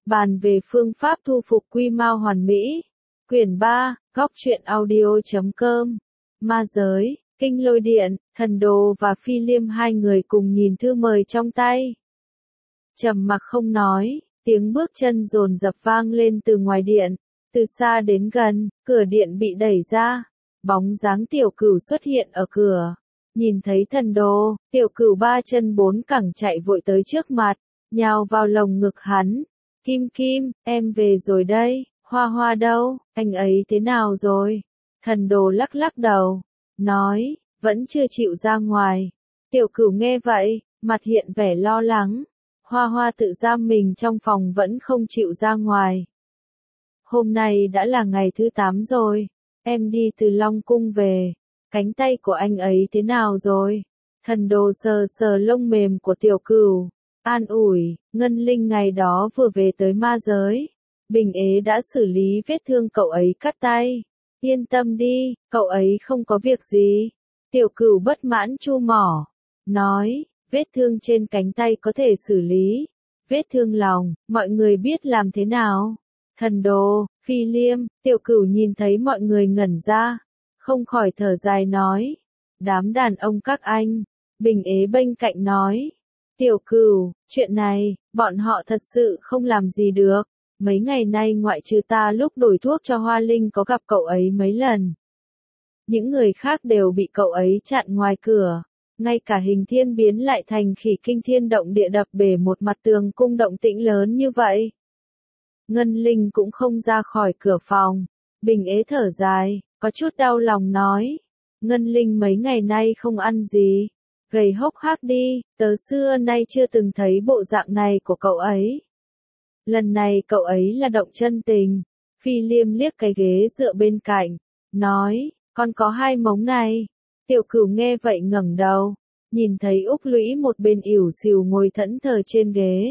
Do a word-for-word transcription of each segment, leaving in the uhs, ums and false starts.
Bàn về phương pháp thu phục quy mao hoàn mỹ. Quyển ba, góc truyện audio chấm com. Ma giới, kinh lôi điện, thần đồ và phi liêm hai người cùng nhìn thư mời trong tay. Trầm mặc không nói, tiếng bước chân dồn dập vang lên từ ngoài điện. Từ xa đến gần, cửa điện bị đẩy ra. Bóng dáng tiểu cửu xuất hiện ở cửa. Nhìn thấy thần đồ, tiểu cửu ba chân bốn cẳng chạy vội tới trước mặt, nhào vào lồng ngực hắn. Kim Kim, em về rồi đây, Hoa Hoa đâu, anh ấy thế nào rồi? Thần đồ lắc lắc đầu, nói, vẫn chưa chịu ra ngoài. Tiểu cửu nghe vậy, mặt hiện vẻ lo lắng. Hoa Hoa tự giam mình trong phòng vẫn không chịu ra ngoài. Hôm nay đã là ngày thứ tám rồi, em đi từ Long Cung về, cánh tay của anh ấy thế nào rồi? Thần đồ sờ sờ lông mềm của tiểu cửu, an ủi, Ngân Linh ngày đó vừa về tới ma giới. Bình ế đã xử lý vết thương cậu ấy cắt tay. Yên tâm đi, cậu ấy không có việc gì. Tiểu cửu bất mãn chu mỏ, nói, vết thương trên cánh tay có thể xử lý. Vết thương lòng, mọi người biết làm thế nào? Thần đồ, phi liêm, tiểu cửu nhìn thấy mọi người ngẩn ra, không khỏi thở dài nói. Đám đàn ông các anh, Bình ế bên cạnh nói. Tiểu cửu, chuyện này, bọn họ thật sự không làm gì được. Mấy ngày nay ngoại trừ ta lúc đổi thuốc cho Hoa Linh có gặp cậu ấy mấy lần. Những người khác đều bị cậu ấy chặn ngoài cửa. Ngay cả hình thiên biến lại thành khỉ kinh thiên động địa đập bể một mặt tường cung động tĩnh lớn như vậy. Ngân Linh cũng không ra khỏi cửa phòng. Bình ế thở dài, có chút đau lòng nói. Ngân Linh mấy ngày nay không ăn gì. Gầy hốc hác đi, tớ xưa nay chưa từng thấy bộ dạng này của cậu ấy. Lần này cậu ấy là động chân tình. Phi liêm liếc cái ghế dựa bên cạnh, nói, con có hai mống này. Tiểu cửu nghe vậy ngẩng đầu, nhìn thấy Úc Lũy một bên ỉu xìu ngồi thẫn thờ trên ghế.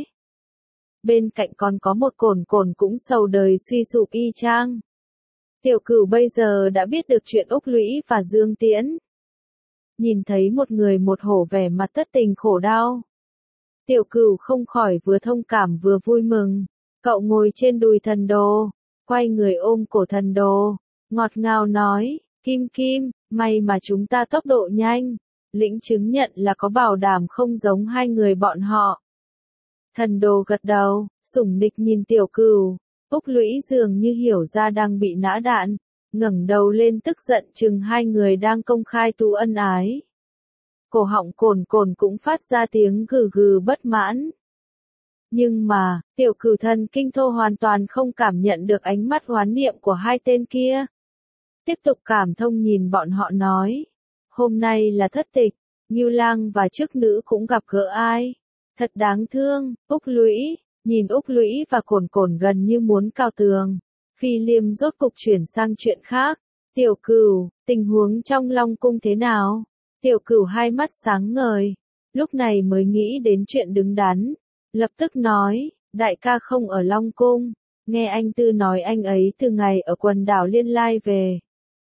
Bên cạnh còn có một cồn cồn cũng sầu đời suy sụp y chang. Tiểu cửu bây giờ đã biết được chuyện Úc Lũy và Dương Tiễn. Nhìn thấy một người một hổ vẻ mặt thất tình khổ đau. Tiểu cửu không khỏi vừa thông cảm vừa vui mừng. Cậu ngồi trên đùi thần đồ, quay người ôm cổ thần đồ, ngọt ngào nói, Kim Kim, may mà chúng ta tốc độ nhanh, lĩnh chứng nhận là có bảo đảm không giống hai người bọn họ. Thần đồ gật đầu, sủng nịch nhìn tiểu cửu. Úc Lũy dường như hiểu ra đang bị nã đạn, ngẩng đầu lên tức giận chừng hai người đang công khai tu ân ái. Cổ họng cồn cồn cũng phát ra tiếng gừ gừ bất mãn. Nhưng mà, tiểu cửu thần kinh thô hoàn toàn không cảm nhận được ánh mắt hoán niệm của hai tên kia. Tiếp tục cảm thông nhìn bọn họ nói. Hôm nay là thất tịch, Ngưu Lang và chức nữ cũng gặp gỡ ai. Thật đáng thương, Úc Lũy, nhìn Úc Lũy và cồn cồn gần như muốn cào tường. Phi liêm rốt cục chuyển sang chuyện khác. Tiểu cửu, tình huống trong Long Cung thế nào? Tiểu cửu hai mắt sáng ngời, lúc này mới nghĩ đến chuyện đứng đắn. Lập tức nói, đại ca không ở Long Cung, nghe anh Tư nói anh ấy từ ngày ở quần đảo Liên Lai về.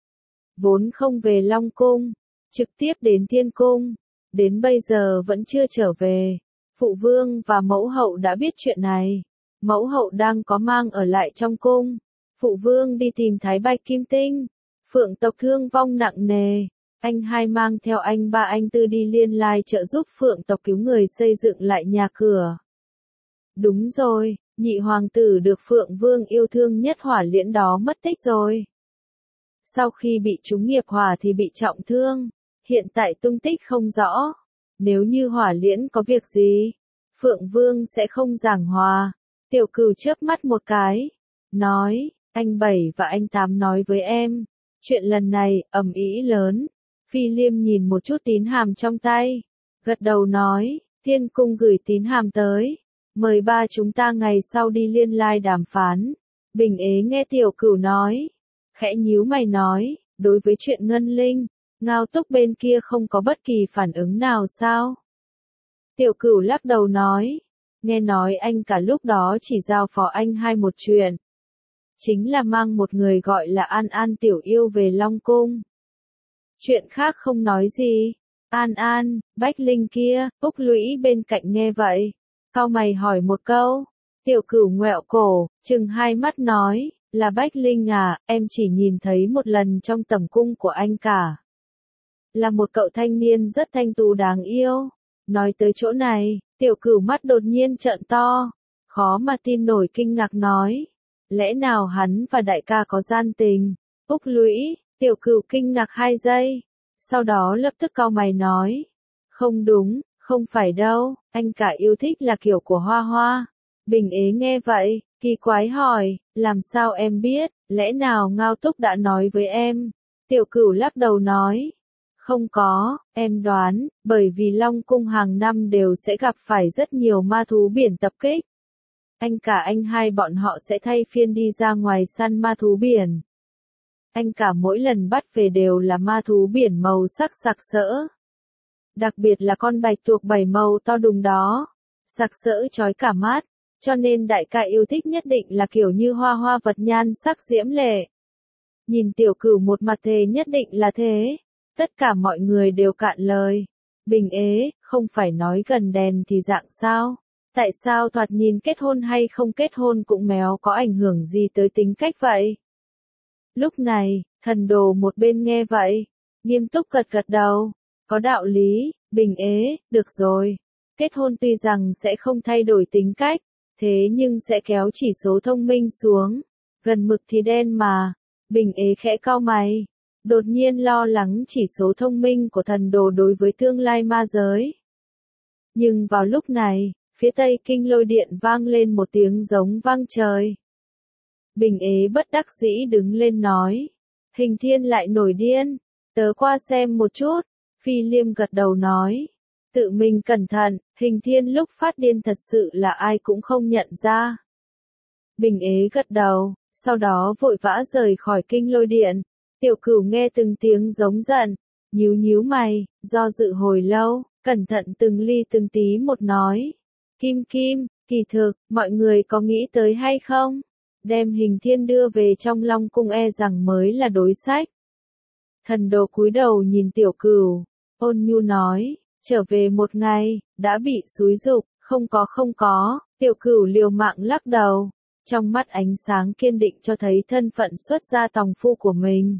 Vốn không về Long Cung, trực tiếp đến Thiên Cung, đến bây giờ vẫn chưa trở về. Phụ vương và mẫu hậu đã biết chuyện này, mẫu hậu đang có mang ở lại trong cung. Phụ vương đi tìm Thái Bạch Kim Tinh, phượng tộc thương vong nặng nề. Anh hai mang theo anh ba anh Tư đi Liên Lai trợ giúp phượng tộc cứu người xây dựng lại nhà cửa. Đúng rồi, nhị hoàng tử được Phượng Vương yêu thương nhất hỏa liễn đó mất tích rồi. Sau khi bị trúng nghiệp hỏa thì bị trọng thương, hiện tại tung tích không rõ. Nếu như hỏa liễn có việc gì, Phượng Vương sẽ không giảng hòa. Tiểu cửu chớp mắt một cái, nói, anh Bảy và anh Tám nói với em, chuyện lần này ầm ĩ lớn. Phi liêm nhìn một chút tín hàm trong tay, gật đầu nói, Thiên Cung gửi tín hàm tới. Mời ba chúng ta ngày sau đi Liên Lai đàm phán. Bình ế nghe tiểu cửu nói, khẽ nhíu mày nói, đối với chuyện Ngân Linh, Ngao Túc bên kia không có bất kỳ phản ứng nào sao? Tiểu cửu lắc đầu nói, nghe nói anh cả lúc đó chỉ giao phó anh hai một chuyện. Chính là mang một người gọi là An An tiểu yêu về Long Cung. Chuyện khác không nói gì. An An, Bách Linh kia, Úc Lũy bên cạnh nghe vậy. Cau mày hỏi một câu, Tiểu Cửu ngoẹo cổ, trừng hai mắt nói, là Bách Linh à, em chỉ nhìn thấy một lần trong tầm cung của anh cả. Là một cậu thanh niên rất thanh tú đáng yêu. Nói tới chỗ này, Tiểu Cửu mắt đột nhiên trợn to, khó mà tin nổi kinh ngạc nói, lẽ nào hắn và đại ca có gian tình? Úc Lũy, Tiểu Cửu kinh ngạc hai giây, sau đó lập tức cau mày nói, không đúng, không phải đâu, anh cả yêu thích là kiểu của Hoa Hoa. Bình Ế nghe vậy, kỳ quái hỏi, làm sao em biết, lẽ nào Ngao Túc đã nói với em? Tiểu Cửu lắc đầu nói, không có, em đoán, bởi vì Long Cung hàng năm đều sẽ gặp phải rất nhiều ma thú biển tập kích. Anh cả anh hai bọn họ sẽ thay phiên đi ra ngoài săn ma thú biển. Anh cả mỗi lần bắt về đều là ma thú biển màu sắc sặc sỡ. Đặc biệt là con bạch tuộc bảy màu to đùng đó, sặc sỡ chói cả mắt, cho nên đại ca yêu thích nhất định là kiểu như Hoa Hoa vật nhan sắc diễm lệ. Nhìn Tiểu Cửu một mặt thề nhất định là thế, tất cả mọi người đều cạn lời. Bình Ế, không phải nói gần đèn thì dạng sao? Tại sao thoạt nhìn kết hôn hay không kết hôn cũng méo có ảnh hưởng gì tới tính cách vậy? Lúc này, Thần Đồ một bên nghe vậy, nghiêm túc gật gật đầu, có đạo lý, Bình Ế, được rồi. Kết hôn tuy rằng sẽ không thay đổi tính cách, thế nhưng sẽ kéo chỉ số thông minh xuống, gần mực thì đen mà. Bình Ế khẽ cau mày, đột nhiên lo lắng chỉ số thông minh của Thần Đồ đối với tương lai ma giới. Nhưng vào lúc này, phía tây kinh lôi điện vang lên một tiếng giống vang trời. Bình Ế bất đắc dĩ đứng lên nói, Hình Thiên lại nổi điên, tớ qua xem một chút. Phi Liêm gật đầu nói, tự mình cẩn thận, Hình Thiên lúc phát điên thật sự là ai cũng không nhận ra. Bình Ế gật đầu, sau đó vội vã rời khỏi kinh lôi điện. Tiểu Cửu nghe từng tiếng giống giận, nhíu nhíu mày, do dự hồi lâu, cẩn thận từng ly từng tí một nói. Kim Kim, kỳ thực, mọi người có nghĩ tới hay không? Đem Hình Thiên đưa về trong Long Cung e rằng mới là đối sách. Thần Đồ cúi đầu nhìn Tiểu Cửu, ôn nhu nói, trở về một ngày, đã bị xúi giục, không có không có, Tiểu Cửu liều mạng lắc đầu, trong mắt ánh sáng kiên định cho thấy thân phận xuất gia tòng phu của mình.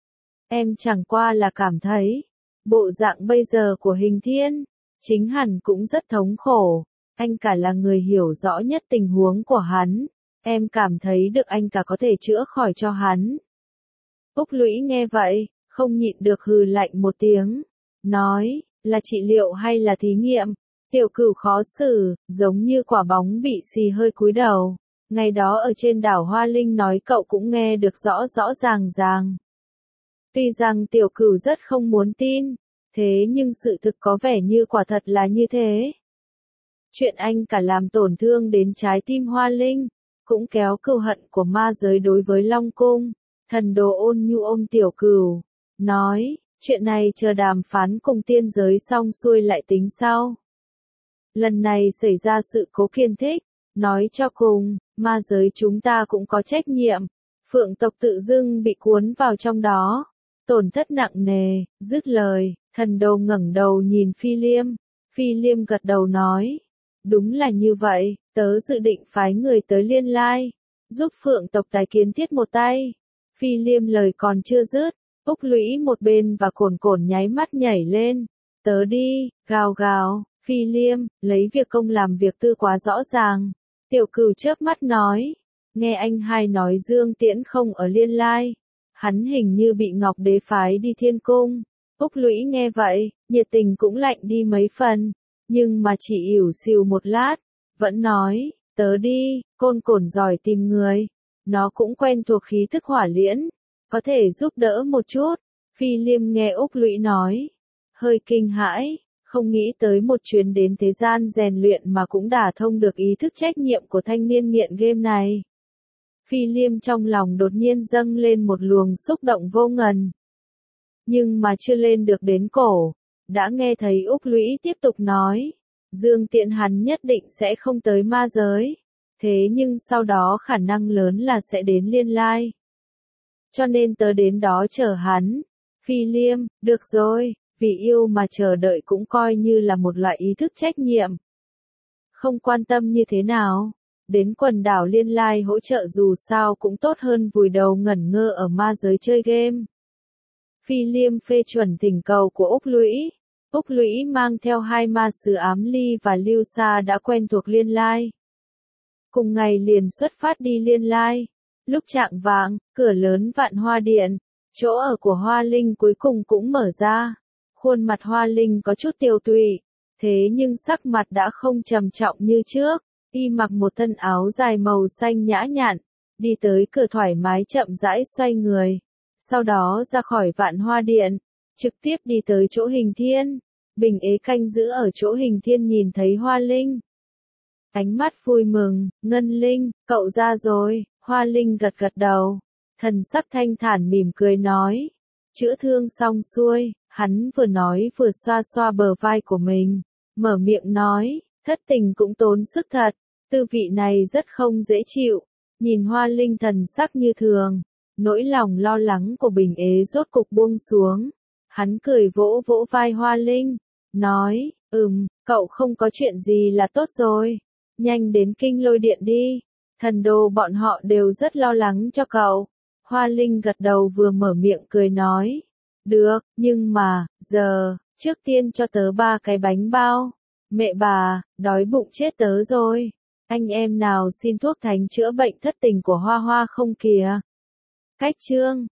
Em chẳng qua là cảm thấy, bộ dạng bây giờ của Hình Thiên, chính hẳn cũng rất thống khổ, anh cả là người hiểu rõ nhất tình huống của hắn, em cảm thấy được anh cả có thể chữa khỏi cho hắn. Úc Lũy nghe vậy, không nhịn được hừ lạnh một tiếng, nói, là trị liệu hay là thí nghiệm? Tiểu Cửu khó xử, giống như quả bóng bị xì hơi cúi đầu. Ngày đó ở trên đảo Hoa Linh nói cậu cũng nghe được rõ rõ ràng ràng. Tuy rằng Tiểu Cửu rất không muốn tin, thế nhưng sự thực có vẻ như quả thật là như thế. Chuyện anh cả làm tổn thương đến trái tim Hoa Linh, cũng kéo cừu hận của ma giới đối với Long Cung. Thần Đồ ôn nhu ôm Tiểu Cửu, nói, chuyện này chờ đàm phán cùng tiên giới xong xuôi lại tính sau. Lần này xảy ra sự cố Kiên Thích, nói cho cùng, ma giới chúng ta cũng có trách nhiệm. Phượng tộc tự dưng bị cuốn vào trong đó, tổn thất nặng nề. Dứt lời, Thần Đồ ngẩng đầu nhìn Phi Liêm. Phi Liêm gật đầu nói, đúng là như vậy, tớ dự định phái người tới Liên Lai, giúp Phượng tộc tài kiến thiết một tay. Phi Liêm lời còn chưa dứt, Úc Lũy một bên và Cổn Cổn nháy mắt nhảy lên, tớ đi, gào gào. Phi Liêm, lấy việc công làm việc tư quá rõ ràng. Tiểu Cửu chớp mắt nói, nghe anh hai nói Dương Tiễn không ở Liên Lai, hắn hình như bị Ngọc Đế phái đi Thiên Cung. Úc Lũy nghe vậy, nhiệt tình cũng lạnh đi mấy phần, nhưng mà chỉ ỉu xìu một lát, vẫn nói, tớ đi. Côn Cổn giỏi tìm người, nó cũng quen thuộc khí thức hỏa liễn, có thể giúp đỡ một chút. Phi Liêm nghe Úc Lũy nói, hơi kinh hãi, không nghĩ tới một chuyến đến thế gian rèn luyện mà cũng đả thông được ý thức trách nhiệm của thanh niên nghiện game này. Phi Liêm trong lòng đột nhiên dâng lên một luồng xúc động vô ngần. Nhưng mà chưa lên được đến cổ, đã nghe thấy Úc Lũy tiếp tục nói, Dương Tiễn hắn nhất định sẽ không tới ma giới, thế nhưng sau đó khả năng lớn là sẽ đến Liên Lai. Cho nên tớ đến đó chờ hắn. Phi Liêm, được rồi, vì yêu mà chờ đợi cũng coi như là một loại ý thức trách nhiệm. Không quan tâm như thế nào, đến quần đảo Liên Lai hỗ trợ dù sao cũng tốt hơn vùi đầu ngẩn ngơ ở ma giới chơi game. Phi Liêm phê chuẩn thỉnh cầu của Úc Lũy. Úc Lũy mang theo hai ma sứ Ám Ly và Lưu Sa đã quen thuộc Liên Lai. Cùng ngày liền xuất phát đi Liên Lai. Lúc chạng vạng, cửa lớn Vạn Hoa Điện, chỗ ở của Hoa Linh cuối cùng cũng mở ra. Khuôn mặt Hoa Linh có chút tiều tụy, thế nhưng sắc mặt đã không trầm trọng như trước. Y mặc một thân áo dài màu xanh nhã nhặn, đi tới cửa thoải mái chậm rãi xoay người. Sau đó ra khỏi Vạn Hoa Điện, trực tiếp đi tới chỗ Hình Thiên. Bình Ế canh giữ ở chỗ Hình Thiên nhìn thấy Hoa Linh. Ánh mắt vui mừng, Ngân Linh, cậu ra rồi. Hoa Linh gật gật đầu, thần sắc thanh thản mỉm cười nói. Chữa thương xong xuôi, hắn vừa nói vừa xoa xoa bờ vai của mình, mở miệng nói, thất tình cũng tốn sức thật, tư vị này rất không dễ chịu. Nhìn Hoa Linh thần sắc như thường, nỗi lòng lo lắng của Bình Ế rốt cục buông xuống. Hắn cười vỗ vỗ vai Hoa Linh, nói, ừm, cậu không có chuyện gì là tốt rồi, nhanh đến Kinh Lôi Điện đi. Thần đồ bọn họ đều rất lo lắng cho cậu. Hoa Linh gật đầu vừa mở miệng cười nói. Được, nhưng mà, giờ, trước tiên cho tớ ba cái bánh bao. Mẹ bà, đói bụng chết tớ rồi. Anh em nào xin thuốc thánh chữa bệnh thất tình của Hoa Hoa không kìa? Cách chương